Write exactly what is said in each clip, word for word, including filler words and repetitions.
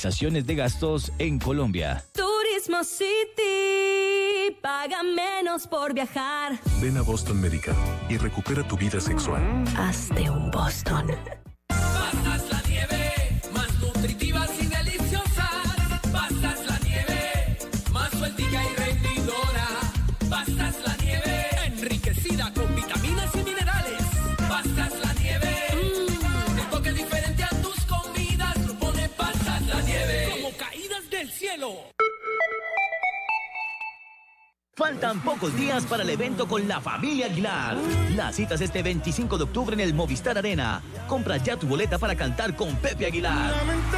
Optimizaciones de gastos en Colombia. Turismo City, paga menos por viajar. Ven a Boston Medical y recupera tu vida sexual. Hazte un Boston. Pastas la nieve, más nutritivas y deliciosas. Pastas la nieve, más sueltica y rendidora. Pastas la nieve, enriquecida con vitaminas y minerales. Pastas la nieve, mm. el toque diferente a tus comidas lo pone Pastas la nieve, como caídas del cielo. Faltan pocos días para el evento con la familia Aguilar. La cita es este veinticinco de octubre en el Movistar Arena. Compra ya tu boleta para cantar con Pepe Aguilar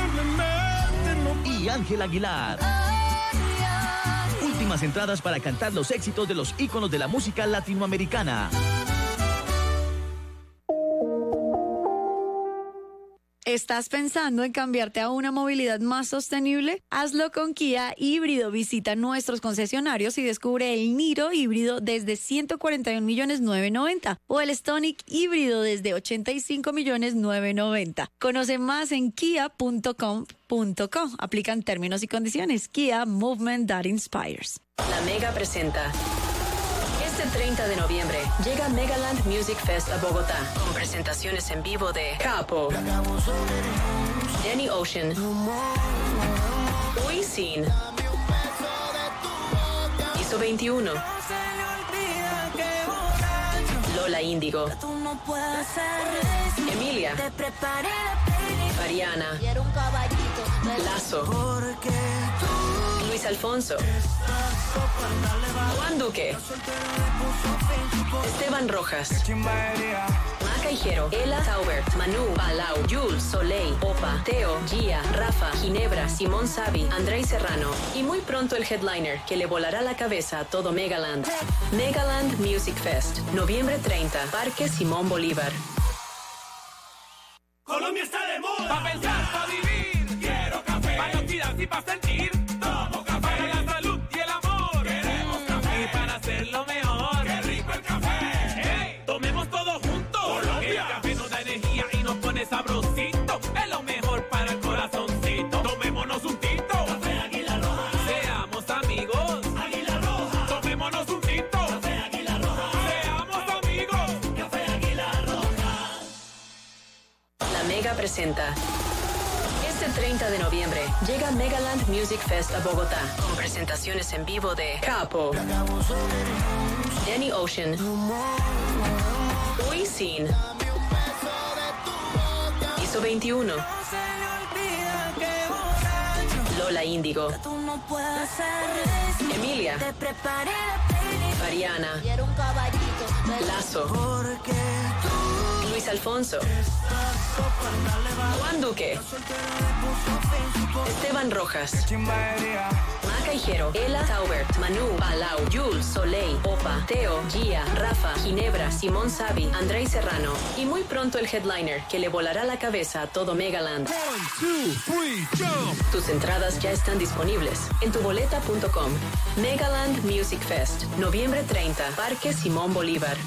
y Ángel Aguilar. Últimas entradas para cantar los éxitos de los íconos de la música latinoamericana. ¿Estás pensando en cambiarte a una movilidad más sostenible? Hazlo con Kia Híbrido. Visita nuestros concesionarios y descubre el Niro Híbrido desde ciento cuarenta y un millones novecientos noventa o el Stonic Híbrido desde ochenta y cinco millones novecientos noventa. Conoce más en kia punto com punto co. Aplican términos y condiciones. Kia, movement that inspires. La Mega presenta. Este treinta de noviembre llega Megaland Music Fest a Bogotá con presentaciones en vivo de Capo, Danny Ocean, Wisin, Piso veintiuno, Lola Índigo, Emilia, Mariana, Lazo, Luis Alfonso, Juan Duque, Esteban Rojas, Maca Hijero, Ela Taubert, Manu, Palau, Jules, Soleil, Opa, Teo, Gia, Rafa, Ginebra, Simón Savi, Andrei Serrano y muy pronto el headliner que le volará la cabeza a todo Megaland. Megaland Music Fest, noviembre treinta, Parque Simón Bolívar. Colombia está de moda. Pa' pensar, pa' vivir. Quiero café. Pa' actividad y pa' sentir. Tomo café. Para la salud y el amor. Queremos café. Y para hacerlo mejor. Qué rico el café. Hey, tomemos todos juntos. Colombia. El café nos da energía y nos pone sabrosito. Es lo mejor para el corazoncito. Tomémonos un tinto. Café Águila Roja. Seamos amigos. Águila Roja. Tomémonos un tinto. Café Águila Roja. Seamos amigos. Café Águila Roja. La Mega presenta. Este treinta de noviembre llega Megaland Music Fest a Bogotá con presentaciones en vivo de Capo, Danny Ocean, Wisin, Piso veintiuno, Lola Índigo, Emilia, Mariana, Lazo, Luis Alfonso, Juan Duque, Esteban Rojas, Maca Hijero, Ela Taubert, Manu, Palau, Jules, Soleil, Opa, Teo, Gia, Rafa, Ginebra, Simón Savi, Andrei Serrano y muy pronto el headliner que le volará la cabeza a todo Megaland. One, two, three, jump. Tus entradas ya están disponibles en tu boleta punto com. Megaland Music Fest, noviembre treinta, Parque Simón Bolívar.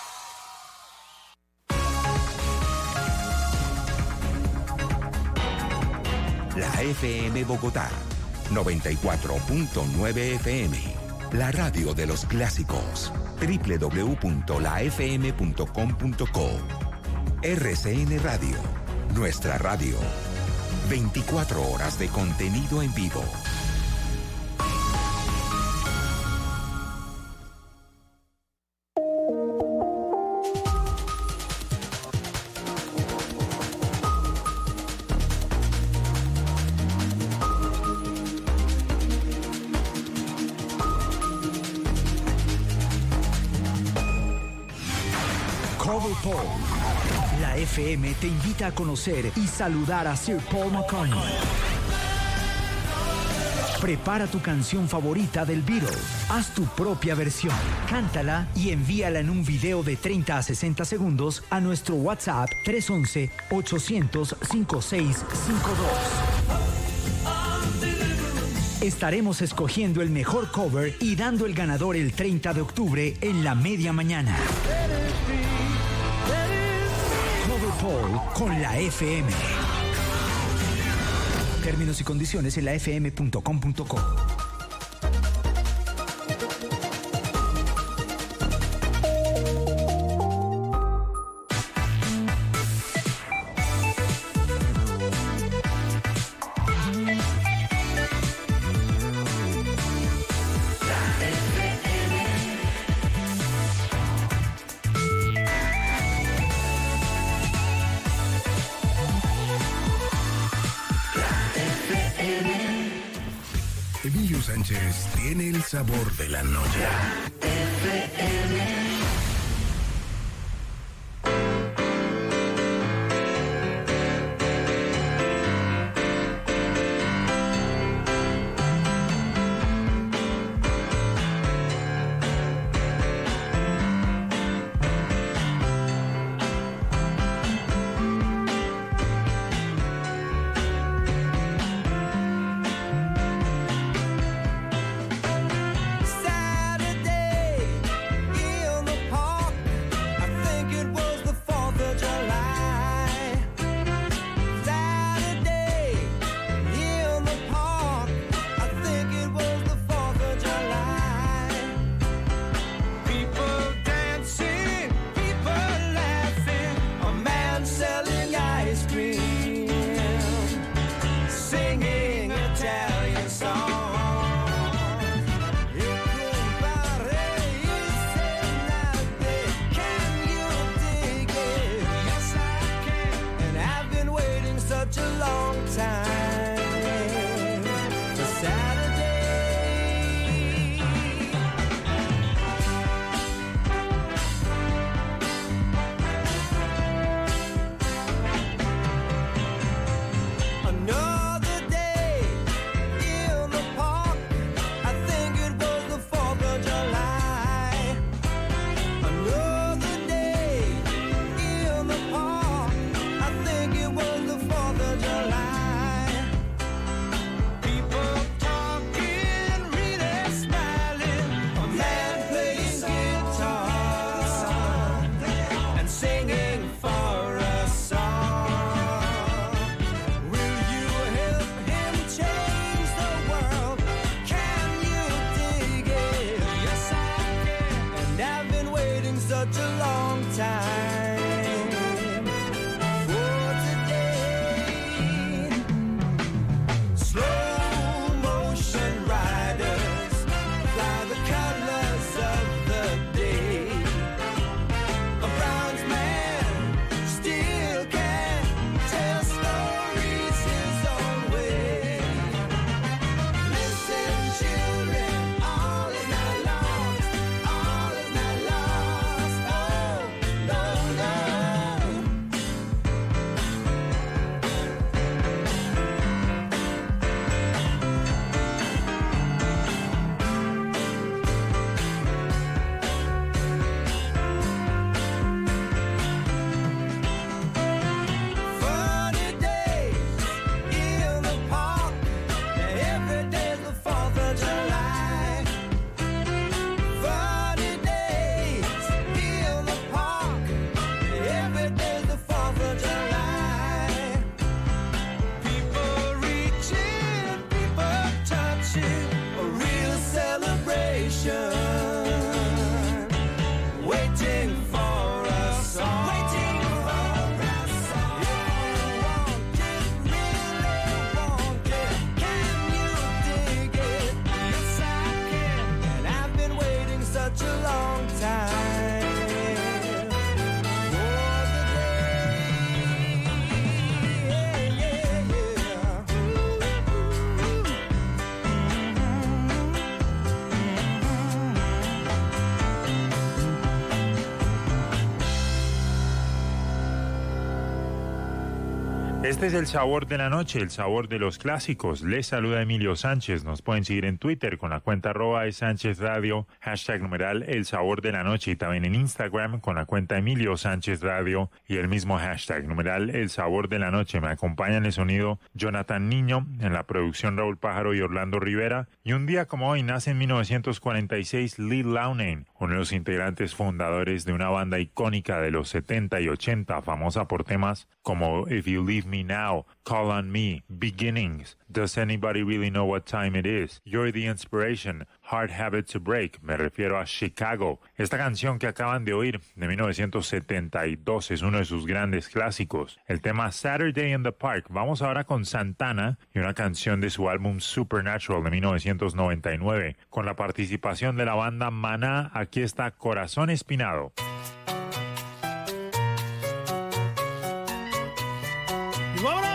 La F M Bogotá, noventa y cuatro punto nueve F M. La radio de los clásicos. doble u doble u doble u punto la f m punto com punto co. R C N Radio. Nuestra radio. veinticuatro horas de contenido en vivo. La F M te invita a conocer y saludar a Sir Paul McCartney. Prepara tu canción favorita del Beatles. Haz tu propia versión. Cántala y envíala en un video de treinta a sesenta segundos a nuestro WhatsApp tres once, ochocientos, cincuenta y seis cincuenta y dos. Estaremos escogiendo el mejor cover y dando el ganador el treinta de octubre en la media mañana. Cover Paul con la F M. Términos y condiciones en la f m punto com punto co. Emilio Sánchez tiene el sabor de la noche. Este es el sabor de la noche, el sabor de los clásicos. Les saluda Emilio Sánchez. Nos pueden seguir en Twitter con la cuenta arroba de Sánchez Radio, hashtag numeral el sabor de la noche, y también en Instagram con la cuenta Emilio Sánchez Radio y el mismo hashtag numeral el sabor de la noche. Me acompaña en el sonido Jonathan Niño, en la producción Raúl Pájaro y Orlando Rivera. Y un día como hoy nace en mil novecientos cuarenta y seis Lee Loughnane, uno de los integrantes fundadores de una banda icónica de los setenta y ochenta, famosa por temas como If You Leave Me Now, Call on Me, Beginnings, Does Anybody Really Know What Time It Is, You're the Inspiration, Hard Habit to Break, me refiero a Chicago. Esta canción que acaban de oír, de mil novecientos setenta y dos, es uno de sus grandes clásicos. El tema Saturday in the Park. Vamos ahora con Santana y una canción de su álbum Supernatural de mil novecientos noventa y nueve. Con la participación de la banda Maná, aquí está Corazón Espinado. ¡Y vámonos!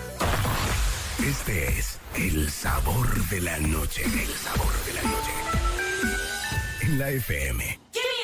Este es el sabor de la noche. El sabor de la noche. en la F M.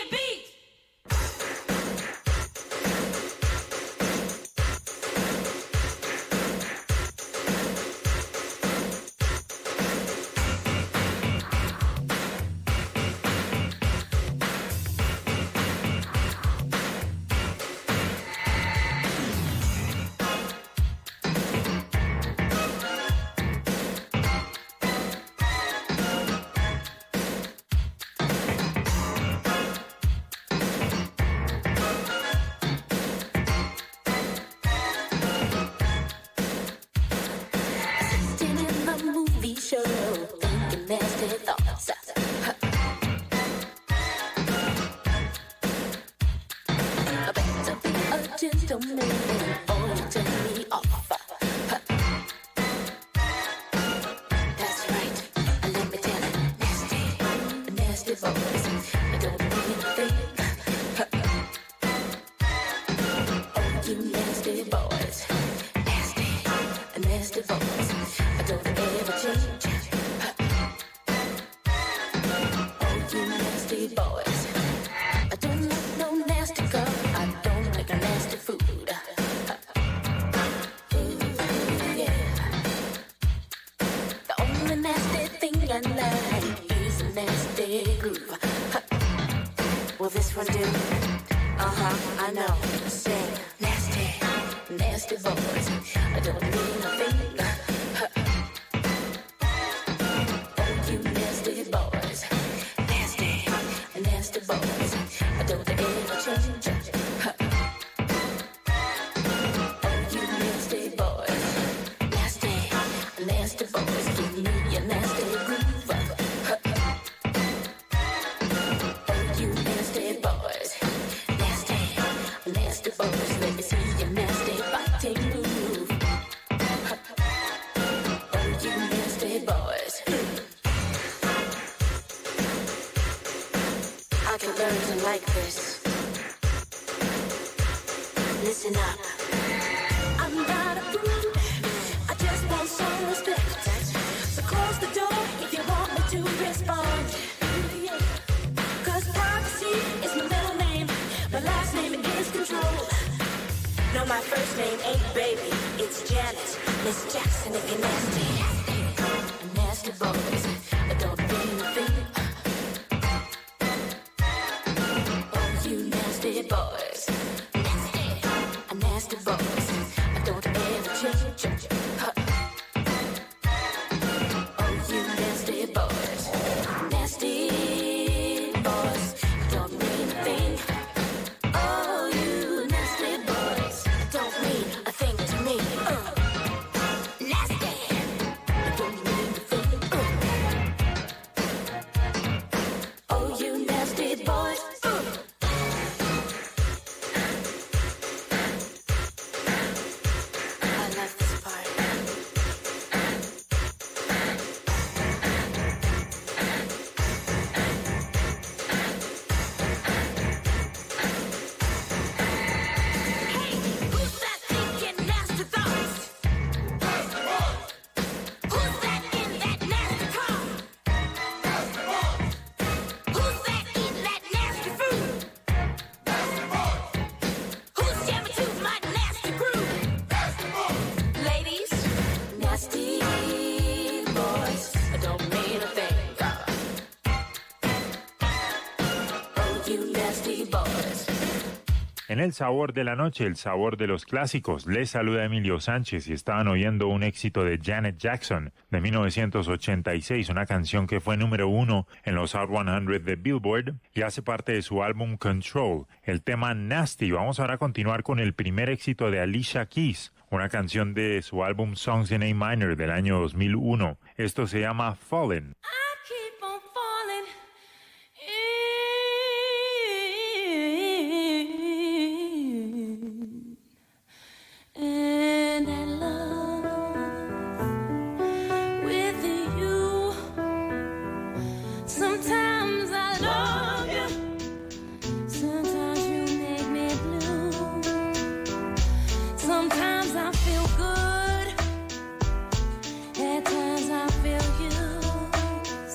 En el sabor de la noche, el sabor de los clásicos, les saluda Emilio Sánchez y estaban oyendo un éxito de Janet Jackson de mil novecientos ochenta y seis, una canción que fue número uno en los Hot cien de Billboard y hace parte de su álbum Control, el tema Nasty. Vamos ahora a continuar con el primer éxito de Alicia Keys, una canción de su álbum Songs in A Minor del año dos mil uno. Esto se llama Fallen. And I love with you. Sometimes I love you, sometimes you make me blue. Sometimes I feel good, at times I feel used.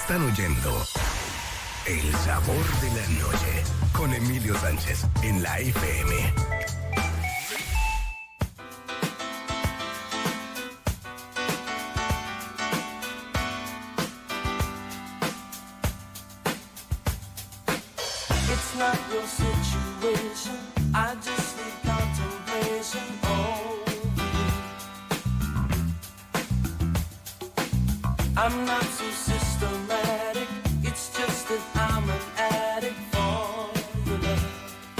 Están oyendo El Sabor de la Noche con Emilio Sánchez en la F M. It's not your situation. I just need contemplation over you. I'm not so systematic. It's just that I'm an addict for your love.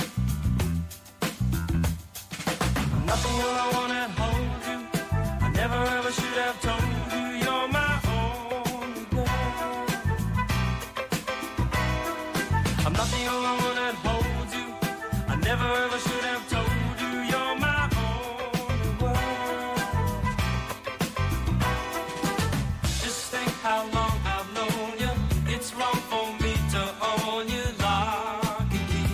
Nothing all I wanna hold you. I never ever should have told you you're my only girl. I'm not the only one that holds you. I never ever should have told you you're my only world. Just think how long I've known you. It's wrong for me to own you lock and key.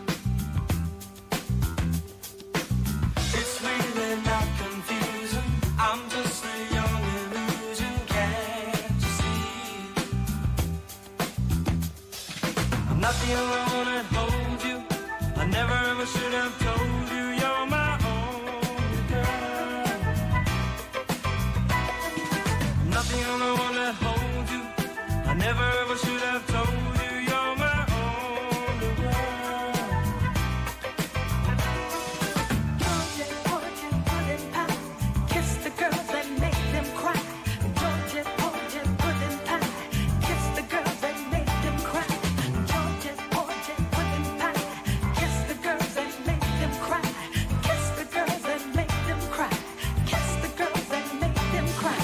It's really not confusing. I'm just a young illusion, can't you see? I'm not the only one that holds you. I never ever should have told you you're my only girl. I'm not the only one that holds you. I never ever should have told you you're my only girl. Georgia, Georgia, pudding pie. Kiss the girls and make them cry. Georgia, Georgia, pudding pie. Kiss the girls and make them cry. Georgia, Georgia, pudding pie. Kiss the girls and make them cry. Kiss the girls and make them cry. Kiss the girls and make them cry.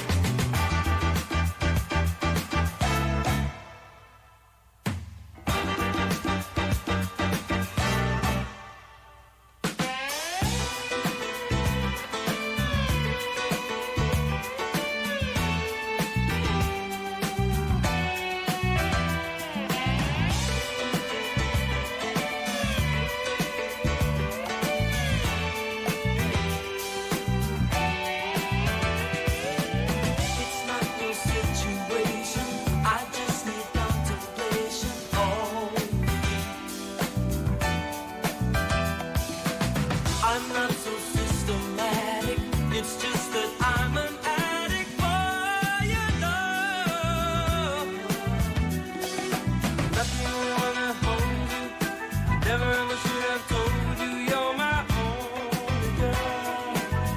It's not your situation. I just need contemplation over you. I'm not so systematic. It's just that I'm an addict for your love. Not the only one that holds you. Never ever should have told you you're my only girl.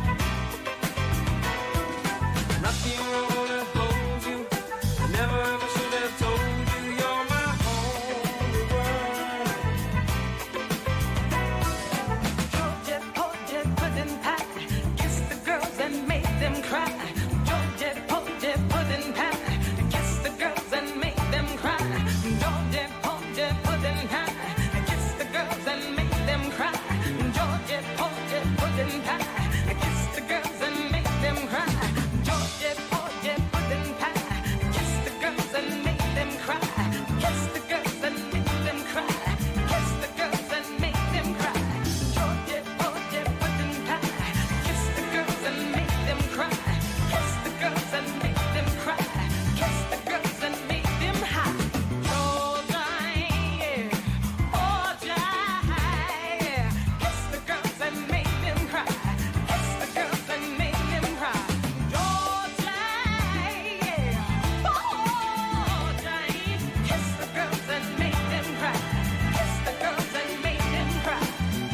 Not the only one that holds you. I never ever should have told you you're my only world. Georgia, Georgia, pudding pie. Kiss the girls and make them cry. Georgia, Georgia, pudding pie. Kiss the girls and make them cry. Georgia, Georgia, pudding pie. Kiss the girls and make them cry. Georgia, Georgia, pudding pie. Kiss the girls and make them cry. Georgia, Georgia, pudding pie. Kiss the girls and make them cry. Kiss the girls and make them cry. Kiss the girls and make them cry. Georgia, Georgia, pudding pie. Kiss the girls and make them cry. Kiss the girls and make them cry. Kiss the girls and make them high. Georgia, yeah. Georgia, yeah. Kiss the girls and make them cry. Kiss the girls and make them cry. Georgia, yeah. Georgia, kiss the girls and make them cry. Kiss the girls and make them cry.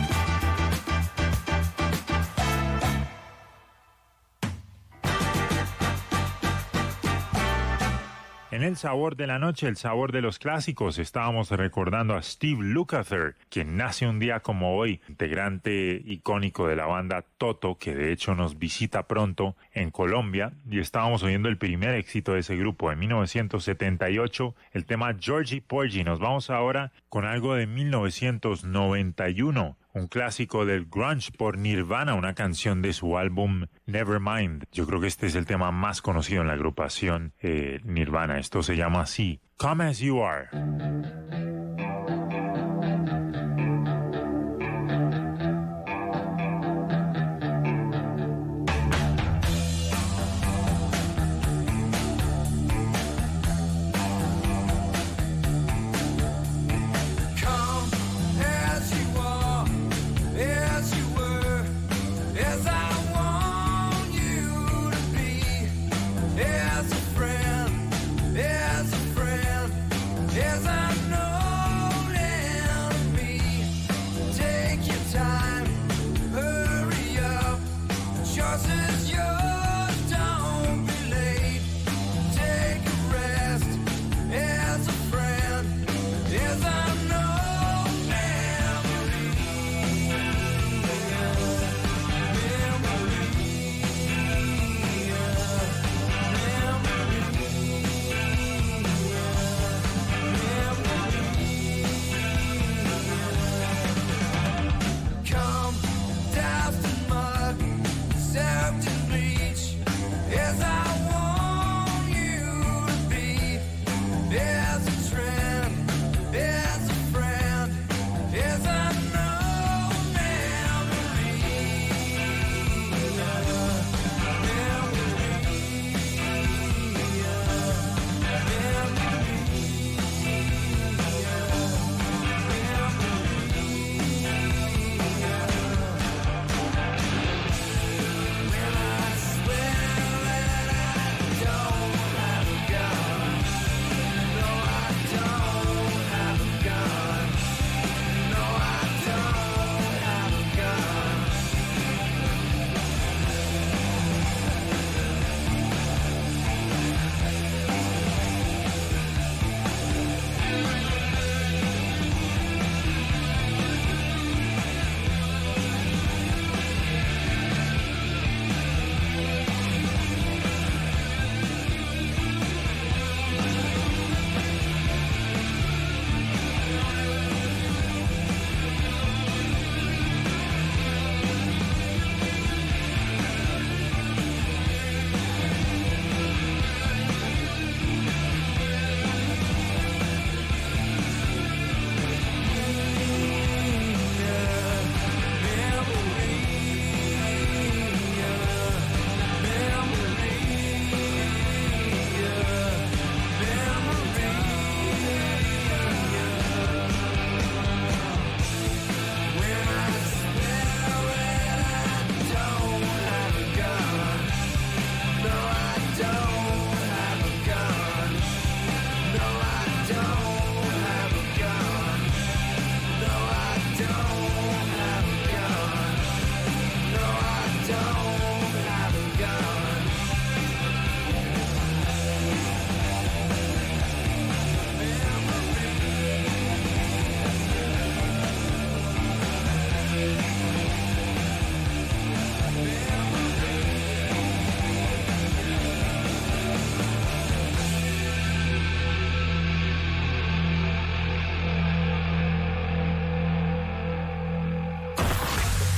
En el sabor de la noche, el sabor de los clásicos, estábamos recordando a Steve Lukather, quien nace un día como hoy, integrante icónico de la banda Toto, que de hecho nos visita pronto en Colombia, y estábamos oyendo el primer éxito de ese grupo en mil novecientos setenta y ocho, el tema Georgie Porgy. Nos vamos ahora con algo de mil novecientos noventa y uno, un clásico del grunge por Nirvana, una canción de su álbum Nevermind. Yo creo que este es el tema más conocido en la agrupación eh, Nirvana. Esto se llama así, Come As You Are.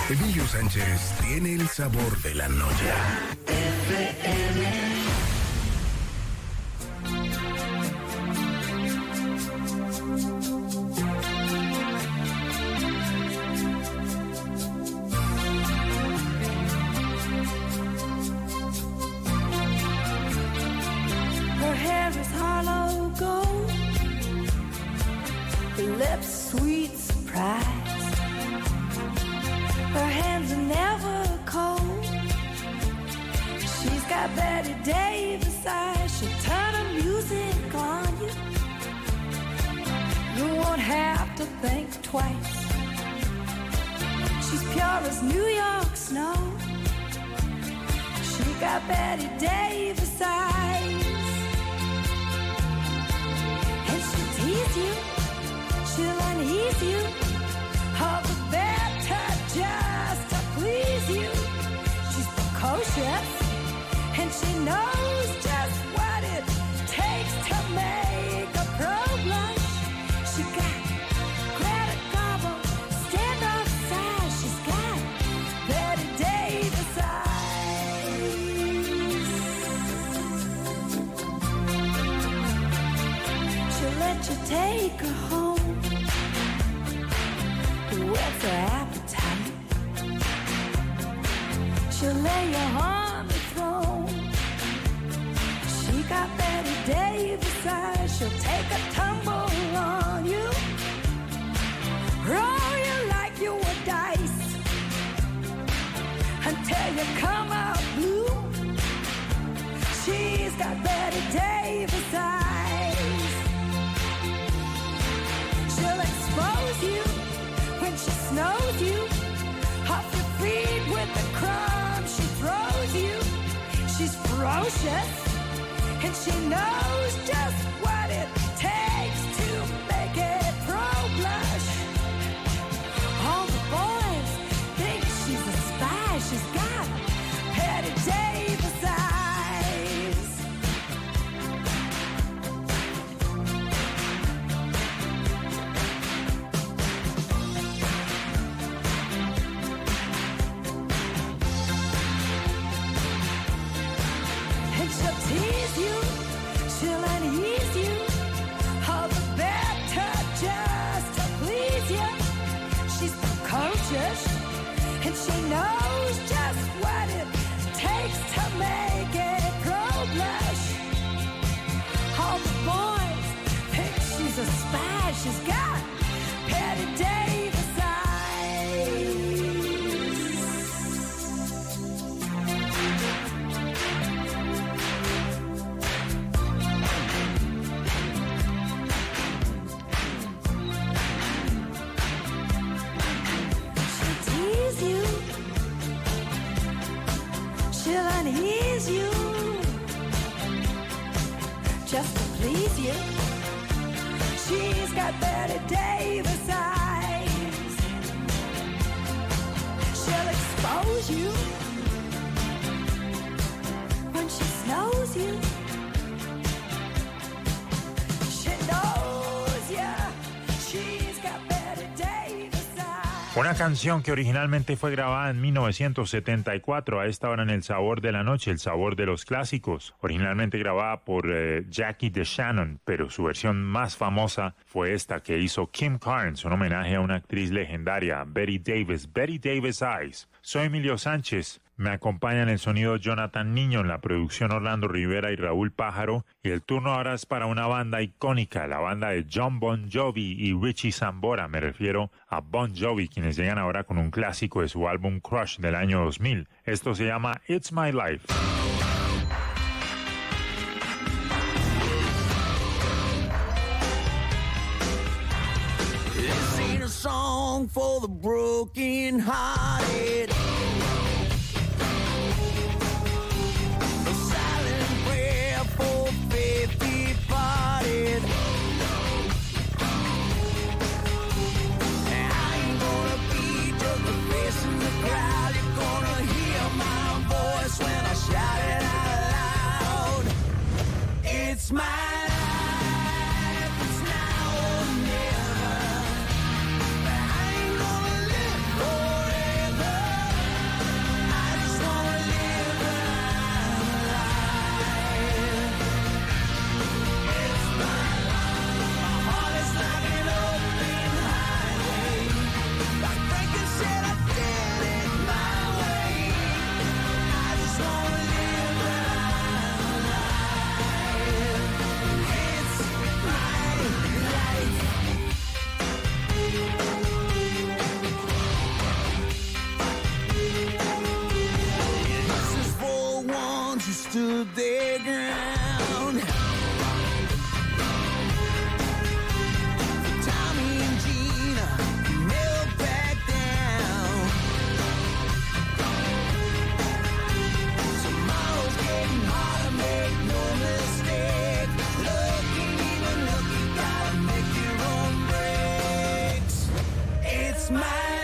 Emilio Sánchez tiene el sabor de la noche. Her hair is hollow gold, her lips sweet surprise. Her hands are never cold. She's got Betty Davis eyes. She'll turn her music on you. You won't have to think twice. She's pure as New York snow. She got Betty Davis eyes. And she'll tease you, she'll unease you. All the better just to please you. She's precocious, and she knows just what it takes to make a pro blush. She got Greta Garbo, stand outside. She's got Betty Davis eyes. She'll let you take her home. What's her appetite? She'll lay you on the throne. She got Betty Davis eyes. She'll take a tumble on you, roll you like you were dice, until you come out blue. She's got Betty Davis eyes. She'll expose you when she snows you, off your feet with the crumbs she throws you. She's ferocious, and she knows just what it takes to make it pro blush. All the boys think she's a spy. She's got Betty Davis eyes. She'll tease you, she'll unease you, all the better just to please you. She's precocious, and she knows just what it takes to make it grow blush. All the boys think she's a spy. She's got Betty Davis eyes. You, she'll unease you, just to please you. She's got Betty Davis eyes. She'll expose you when she snows you. She knows ya. She's got Betty Davis. Una canción que originalmente fue grabada en mil novecientos setenta y cuatro, a esta hora en El Sabor de la Noche, El Sabor de los Clásicos. Originalmente grabada por eh, Jackie DeShannon, pero su versión más famosa fue esta que hizo Kim Carnes, un homenaje a una actriz legendaria, Betty Davis, Betty Davis Eyes. Soy Emilio Sánchez. Me acompaña en el sonido Jonathan Niño, en la producción Orlando Rivera y Raúl Pájaro. Y el turno ahora es para una banda icónica, la banda de John Bon Jovi y Richie Sambora. Me refiero a Bon Jovi, quienes llegan ahora con un clásico de su álbum Crush del año dos mil. Esto se llama It's My Life. This ain't a song for the broken hearted. It's my life, it's now or never. I ain't gonna live forever. to the ground. Tommy and Gina never back down. Tomorrow's getting harder, make no mistake. Looking, even looking, gotta make your own breaks. It's my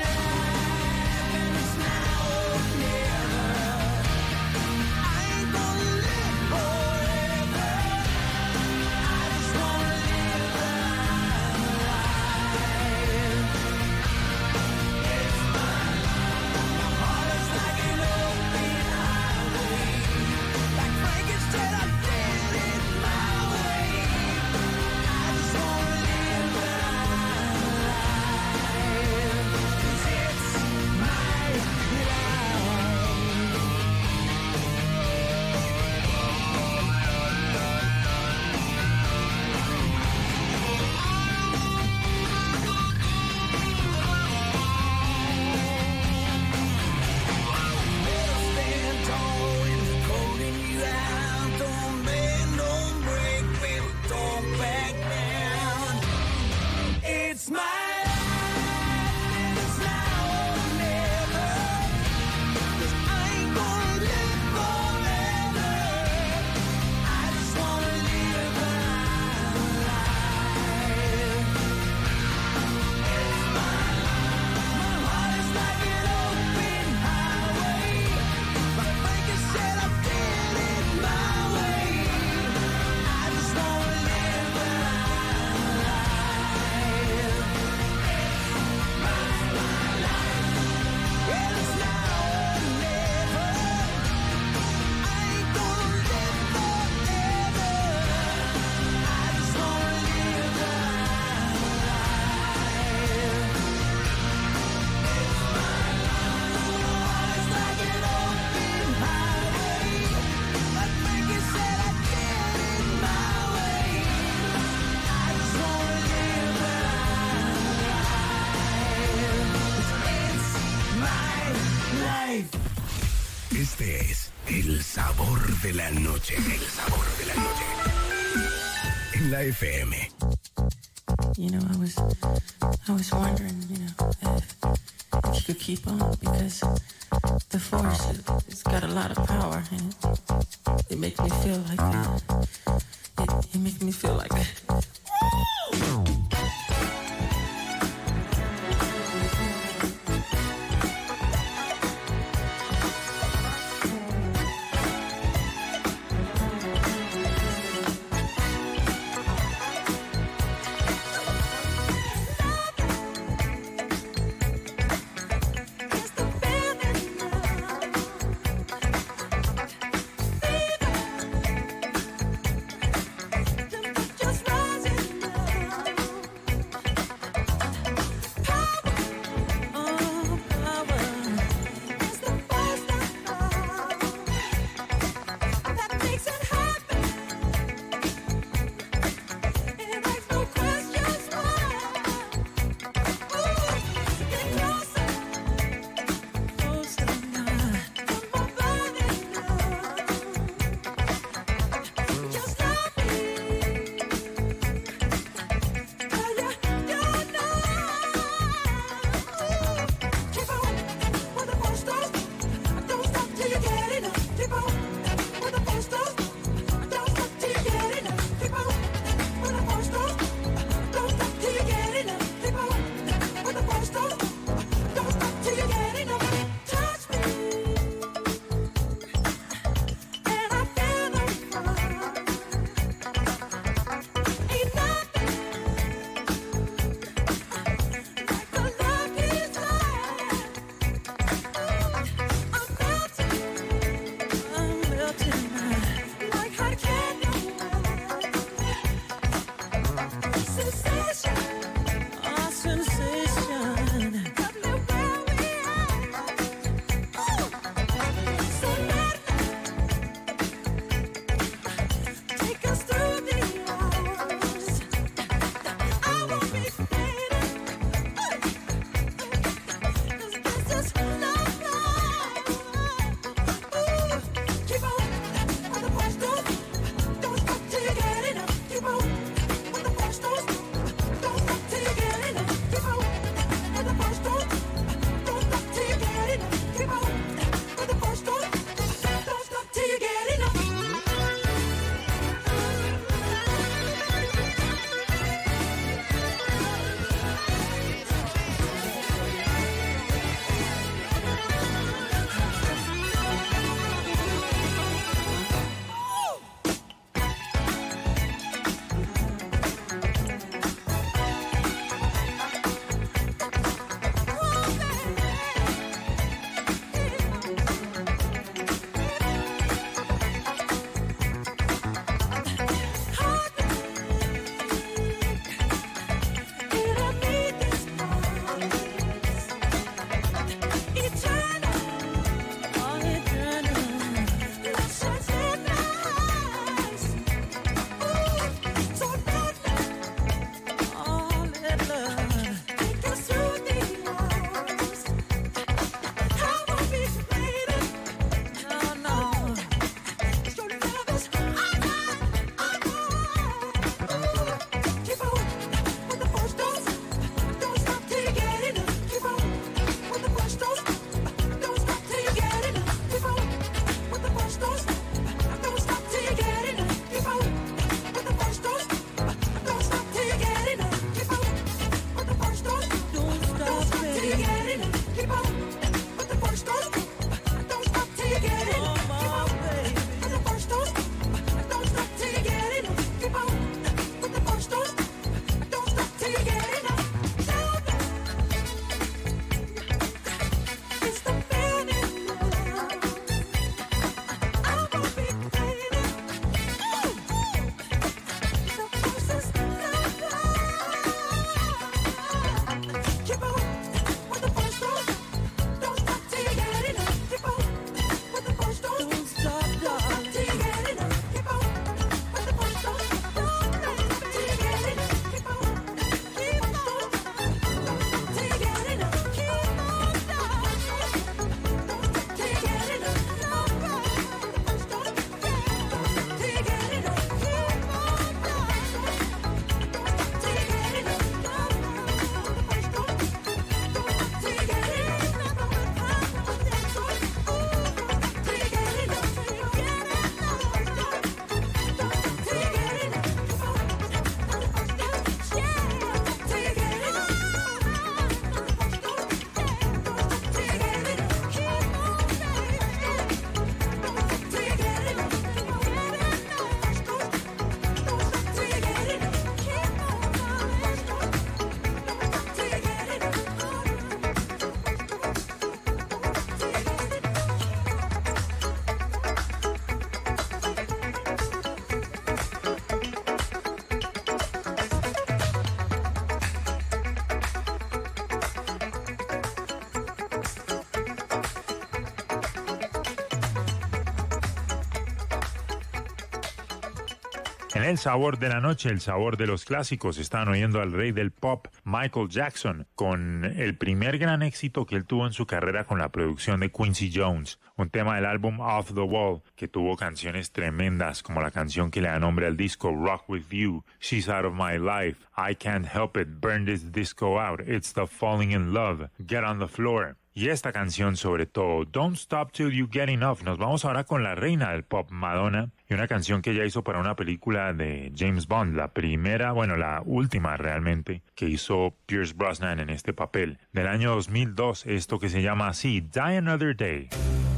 Este es el sabor de la noche. El sabor de la noche. En la F M. You know, I was, I was wondering, you know, if, if you could keep on, because the force, it, it's got a lot of power, and it, it makes me feel like that. It, it makes me feel like that. till you get enough. Keep on with the first dose. Don't stop till you get enough. Keep on with the first dose. Don't stop till you get enough. It's the feeling. I'm gonna be crazy. The force is love. Keep on with the first dose. Don't stop till you get enough. Keep on with the first dose. Don't stop, don't stop till you get enough. Keep on with the first dose. Don't stop till you get enough. Keep on, keep on, till you get enough. Keep on, till you get enough. First dose, till you get enough. Keep on, till you get enough. First dose, till you get En el sabor de la noche, el sabor de los clásicos, están oyendo al rey del pop, Michael Jackson, con el primer gran éxito que él tuvo en su carrera con la producción de Quincy Jones, un tema del álbum Off the Wall, que tuvo canciones tremendas, como la canción que le da nombre al disco, Rock With You, She's Out of My Life, I Can't Help It, Burn This Disco Out, It's the Falling in Love, Get on the Floor. Y esta canción sobre todo, Don't Stop Till You Get Enough. Nos vamos ahora con la reina del pop, Madonna, y una canción que ella hizo para una película de James Bond, la primera, bueno, la última realmente, que hizo Pierce Brosnan en este papel, del año dos mil dos, esto que se llama así, Die Another Day.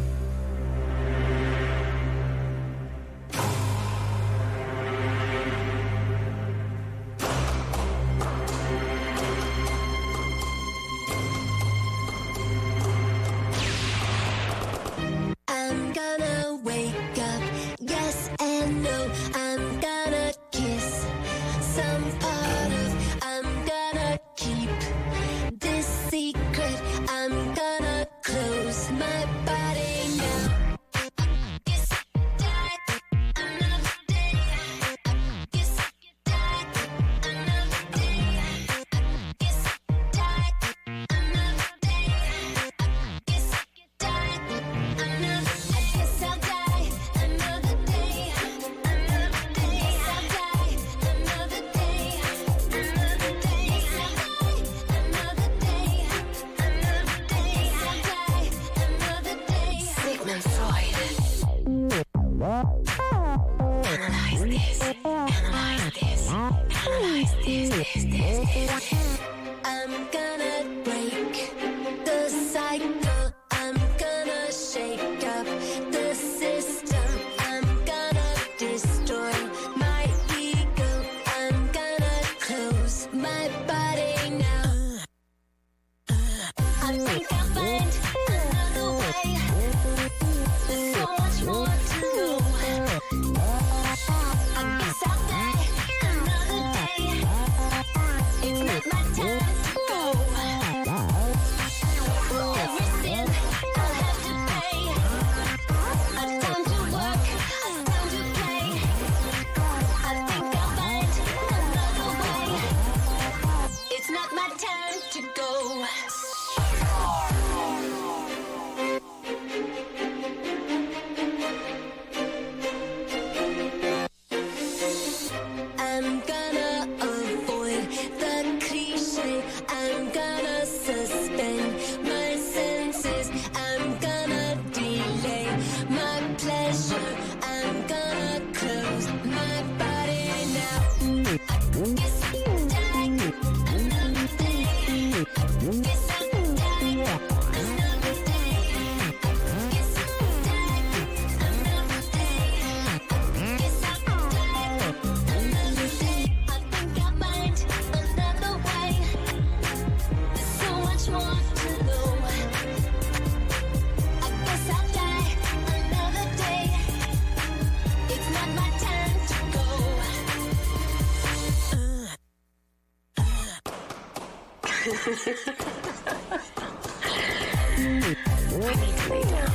I'm gonna wake up, yes and no. I'm gonna kiss some part of. I'm gonna keep this secret. I'm gonna close my body now. Yes, die another day. Yes, die another day. Yes, die another day. Yes, die another. I guess I'll die another day. Another day. Guess I'll die another day. Another day. Guess I'll die another day. Another day. Guess I'll die another day. Sigmund Freud. Analyze this. Analyze this. Analyze this. This. This. This. I'm gonna break the cycle. I'm gonna shake up the system. I'm gonna destroy my ego. I'm gonna close my body now. I think I'll find another way. There's so much more to go. I guess I'll die another day. It's not my time to go. For every sin I'll have to pay. I don't We need to lay down.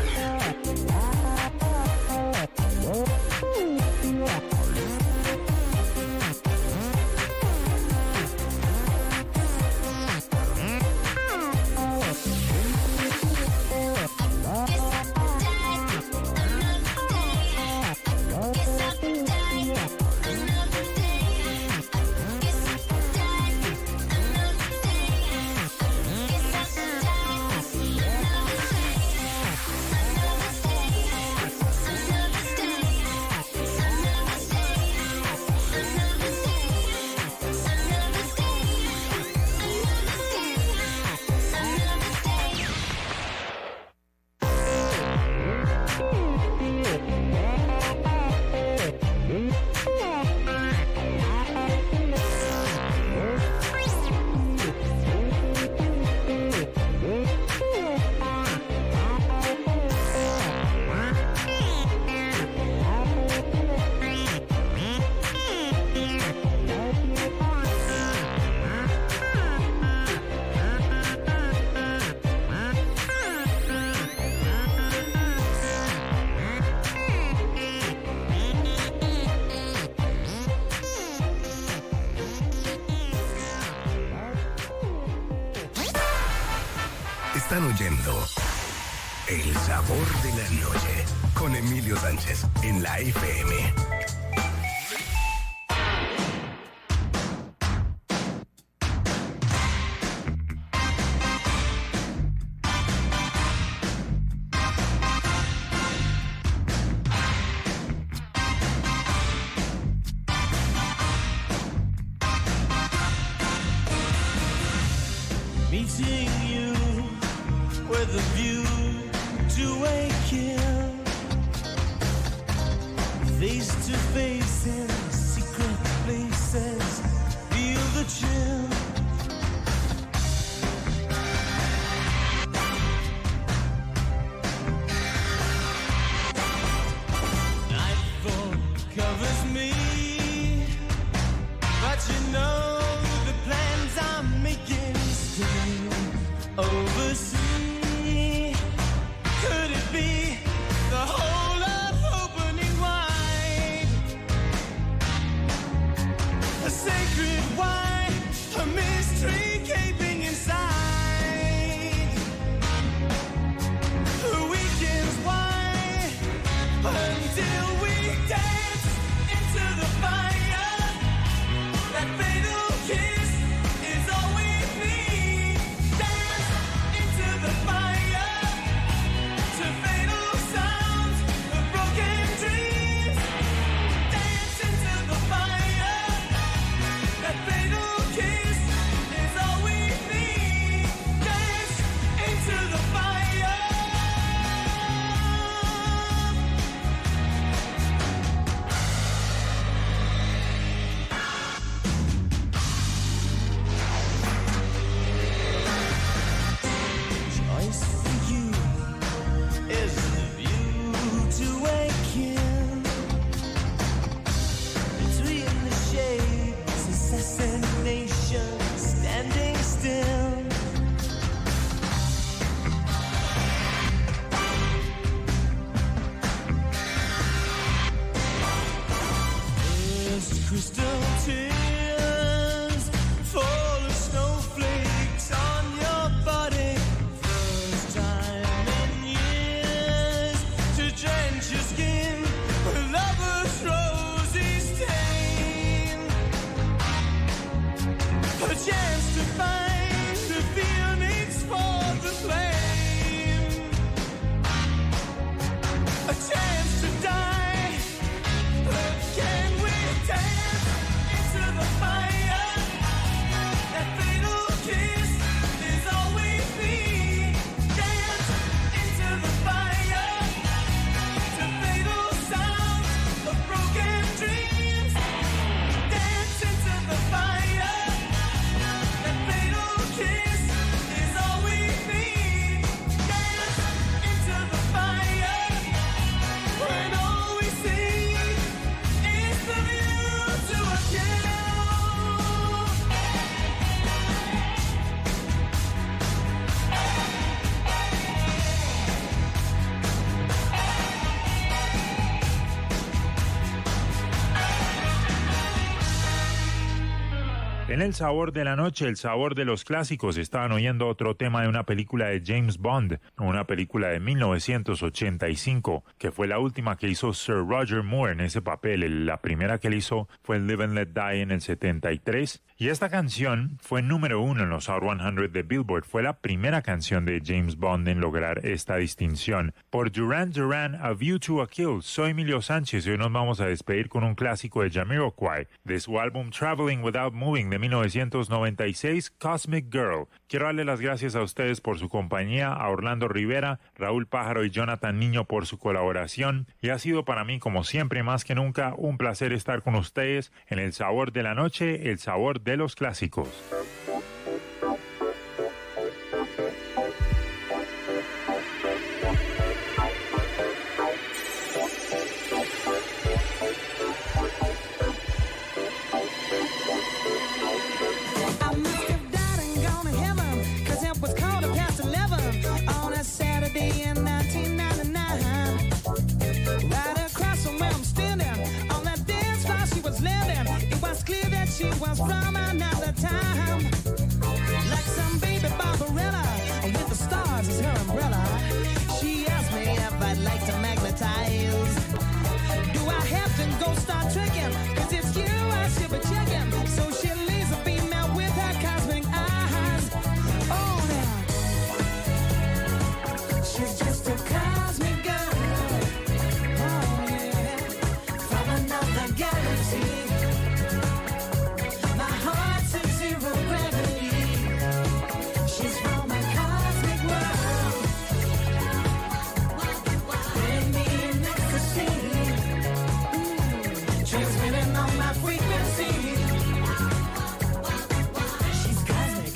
Están oyendo El Sabor de la Noche con Emilio Sánchez en la F M. Meeting you with a view to a kill, face to face in secret places, feel the chill. Nightfall covers me, but you know the plans I'm making still oversee. Could it be the whole of opening wide? A sacred wine, a mystery gaping inside. The weekend's wine until we dance into the fire. That fatal kiss is all we need. Dance into the fire, to fatal sounds of broken dreams. Dance into the fire. That fatal kiss is all we need. Dance into the fire. En el sabor de la noche, el sabor de los clásicos, estaban oyendo otro tema de una película de James Bond, una película de mil novecientos ochenta y cinco, que fue la última que hizo Sir Roger Moore en ese papel. El- La primera que él hizo fue Live and Let Die en el setenta y tres. Y esta canción fue número uno en los Hot cien de Billboard. Fue la primera canción de James Bond en lograr esta distinción. Por Duran Duran, A View to a Kill, soy Emilio Sánchez y hoy nos vamos a despedir con un clásico de Jamiroquai, de su álbum Traveling Without Moving de mil novecientos noventa y seis, Cosmic Girl. Quiero darle las gracias a ustedes por su compañía, a Orlando Rivera, Raúl Pájaro y Jonathan Niño por su colaboración, y ha sido para mí, como siempre, más que nunca, un placer estar con ustedes en El Sabor de la Noche, el sabor de los clásicos. I must have died and gone to heaven, 'cause it was quarter past eleven on a Saturday in nineteen ninety-nine. Right across from where I'm standing, on that dance floor she was landing. It was clear that she was from another time. Like some baby Barbarella, with the stars as her umbrella. She asked me if I'd like to magnetize. Do I have to go start trekking? 'Cause it's you I should be checking. So she laser beam out with her cosmic eyes. Oh, now she's just a cosmic girl. Oh, yeah. From another galaxy. My heart's in zero gravity. She's from a cosmic world. Putting me in ecstasy. Transmitting on my frequency. She's cosmic.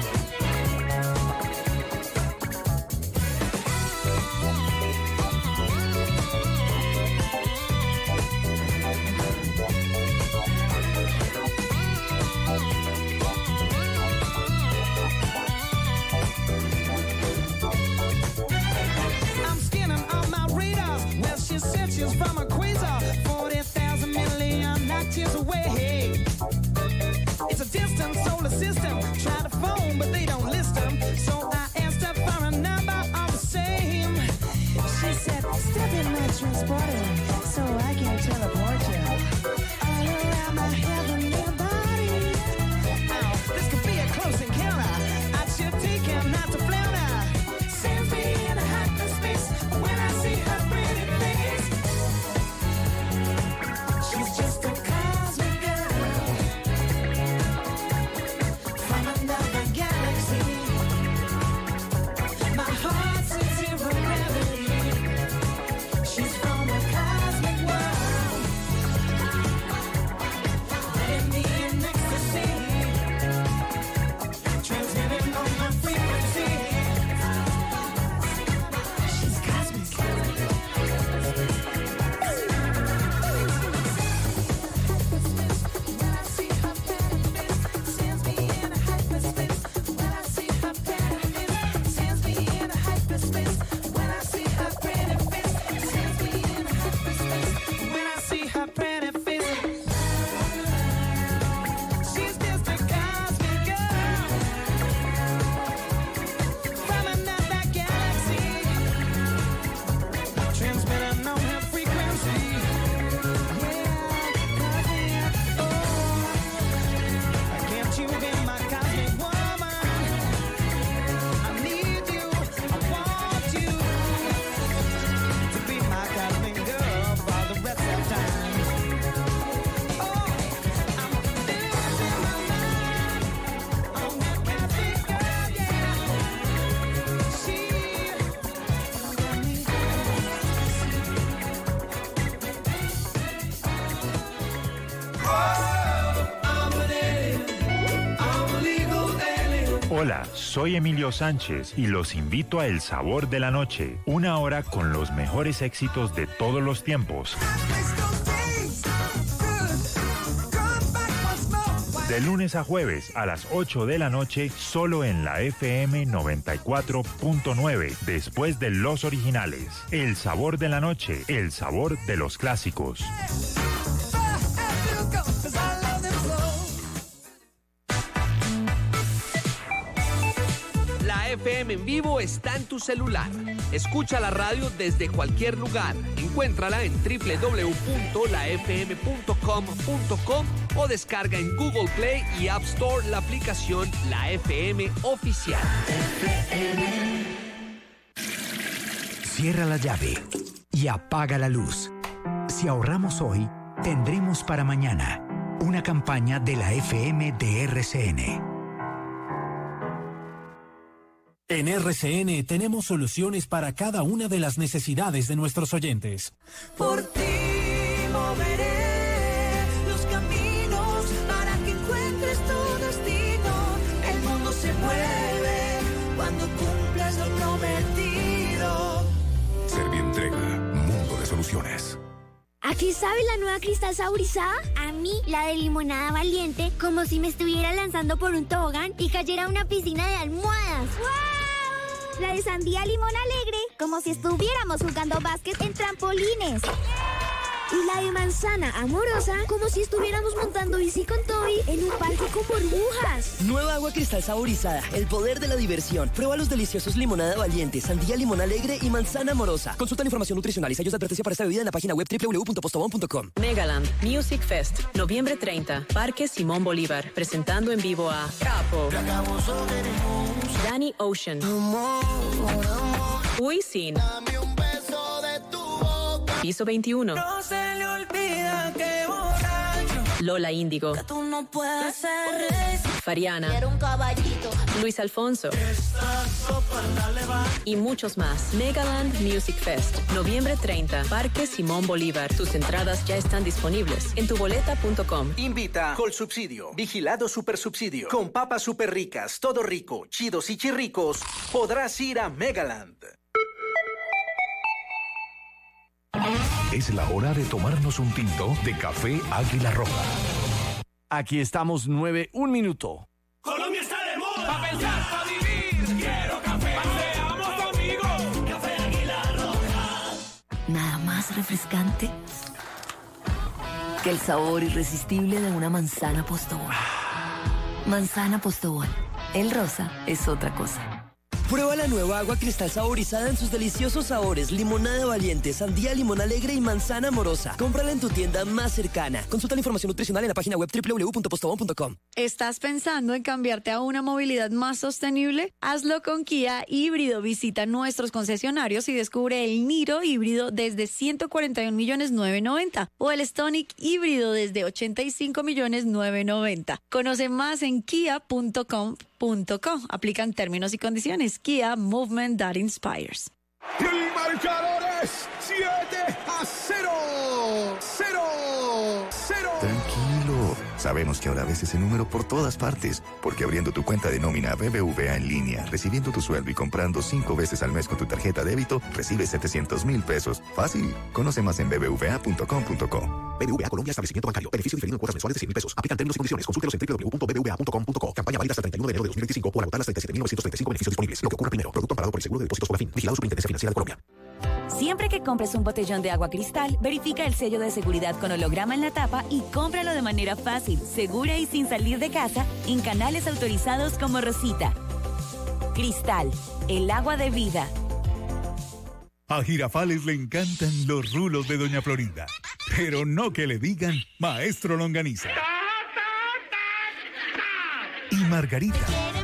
I'm scanning on my radar. Well, she said she's from a quasar, forty thousand million light years away. It's a distant solar system. Try to phone, but they don't list them. So I asked her for a number all the same. She said, step in my transporter so I can teleport you all around my heavenly body. Now, this could be a close encounter. I should take him not to flounder. Sends me in hyperspace when I see her pretty face. She's just a cosmic girl from another galaxy. My heart's in zero gravity. She's from a cosmic world. Letting me in ecstasy. Transmitting on my frequency. She's cosmic. When I see her pretty face, sends me in a hyperspace. When I see her pretty face, sends me in a hyperspace. When I see her pretty face, sends me in a hyperspace. When I see her pretty face, she's just a cosmic girl from another galaxy. Transmitting on her frequency. Can't you be my cosmic woman? I need you, I want you to be my cosmic girl for the rest of time. Oh, I'm losing my mind on that cosmic girl, yeah. She got me. Hola, soy Emilio Sánchez y los invito a El Sabor de la Noche, una hora con los mejores éxitos de todos los tiempos. De lunes a jueves a las ocho de la noche, solo en la F M noventa y cuatro punto nueve, después de los originales. El Sabor de la Noche, el sabor de los clásicos. F M en vivo está en tu celular. Escucha la radio desde cualquier lugar. Encuéntrala en doble u doble u doble u punto la f m punto com punto com o descarga en Google Play y App Store la aplicación La F M Oficial. Cierra la llave y apaga la luz. Si ahorramos hoy, tendremos para mañana. Una campaña de la F M de R C N. En R C N tenemos soluciones para cada una de las necesidades de nuestros oyentes. Por ti moveré los caminos para que encuentres tu destino. El mundo se mueve cuando cumplas lo prometido. Servientrega, mundo de soluciones. ¿A qué sabe la nueva Cristal saborizada? A mí, la de limonada valiente, como si me estuviera lanzando por un tobogán y cayera a una piscina de almohadas. ¡Wow! La de sandía limón alegre, como si estuviéramos jugando básquet en trampolines. Y la de manzana amorosa, como si estuviéramos montando bici con Toby en un parque con burbujas. Nueva agua Cristal saborizada, el poder de la diversión. Prueba los deliciosos limonada valiente, sandía limón alegre y manzana amorosa. Consulta la información nutricional y sellos de advertencia para esta bebida en la página web doble u doble u doble u punto postobón punto com. Megaland Music Fest, noviembre treinta, Parque Simón Bolívar, presentando en vivo a Capo, Danny Ocean, Wisin, Piso veintiuno, No se le olvida que borracho Lola Índigo, que tú no puedes ser rey. Fariana, Era un caballito. Luis Alfonso y muchos más. Megaland Music Fest, noviembre treinta, Parque Simón Bolívar. Tus entradas ya están disponibles en tuboleta punto com. Invita Colsubsidio, Vigilado Supersubsidio. Con papas super ricas, todo rico, chidos y chirricos, podrás ir a Megaland. Es la hora de tomarnos un tinto de café Águila Roja. Aquí estamos, nueve, un minuto. Colombia está de moda. Pa' pensar, pa' vivir. Quiero café. Paseamos amigos. Café Águila Roja. Nada más refrescante que el sabor irresistible de una manzana Postobón. Manzana Postobón. El rosa es otra cosa. Prueba la nueva agua Cristal saborizada en sus deliciosos sabores: limonada valiente, sandía limón alegre y manzana amorosa. Cómprala en tu tienda más cercana. Consulta la información nutricional en la página web doble u doble u doble u punto postobón punto com. ¿Estás pensando en cambiarte a una movilidad más sostenible? Hazlo con Kia Híbrido. Visita nuestros concesionarios y descubre el Niro híbrido desde ciento cuarenta y un millones novecientos noventa o el Stonic híbrido desde ochenta y cinco millones novecientos noventa. Conoce más en kia punto com punto co. Aplican términos y condiciones. Kia, movement that inspires. El marcador es siete a cero. cero. cero. Tranquilo. Sabemos que ahora ves ese número por todas partes, porque abriendo tu cuenta de nómina B B V A en línea, recibiendo tu sueldo y comprando cinco veces al mes con tu tarjeta débito, recibes setecientos mil pesos. Fácil. Conoce más en b b v a punto com punto co. B B V A Colombia, establecimiento bancario. Beneficio diferido en cuotas mensuales de cien mil pesos. Aplican términos y condiciones. Consúltelos en doble u doble u doble u punto b b v a punto com punto co. Campaña válida hasta el treinta y uno de enero de dos mil veinticinco por agotar las treinta y siete mil novecientos treinta y cinco beneficios disponibles. Lo que ocurra primero. Producto amparado por el Seguro de Depósitos Fogafín. Vigilado Superintendencia Financiera de Colombia. Siempre que compres un botellón de agua Cristal, verifica el sello de seguridad con holograma en la tapa y cómpralo de manera fácil, segura y sin salir de casa en canales autorizados como Rosita. Cristal, el agua de vida. A Girafales le encantan los rulos de Doña Florinda, pero no que le digan Maestro Longaniza. Y Margarita.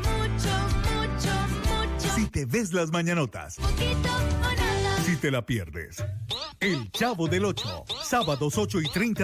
Si te ves las mañanotas, si te la pierdes. El Chavo del Ocho, sábados ocho y treinta